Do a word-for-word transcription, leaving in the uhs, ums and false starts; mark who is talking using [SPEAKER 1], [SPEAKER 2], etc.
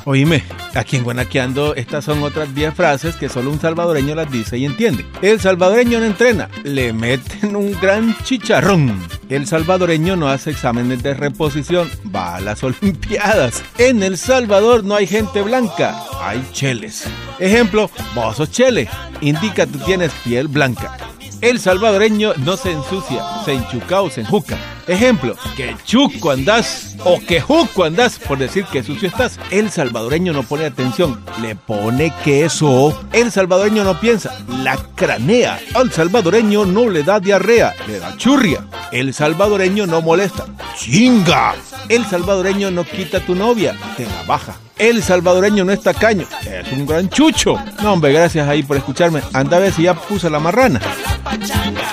[SPEAKER 1] Oíme, aquí en Guanaqueando estas son otras diez frases que solo un salvadoreño las dice y entiende. El salvadoreño no entrena, le meten un gran chicharrón. El salvadoreño no hace exámenes de reposición, va a las olimpiadas. En El Salvador no hay gente blanca, hay cheles. Ejemplo, vos sos chele, indica tú tienes piel blanca. El salvadoreño no se ensucia, se enchuca o se enjuca. Ejemplo, que chuco andás o que juco andás, por decir que sucio estás. El salvadoreño no pone atención, le pone queso. El salvadoreño no piensa, la cranea. Al salvadoreño no le da diarrea, le da churria. El salvadoreño no molesta, chinga. El salvadoreño no quita tu novia, te la baja. El salvadoreño no es tacaño, es un gran chucho. No, hombre, gracias ahí por escucharme. Anda a ver si ya puse la marrana.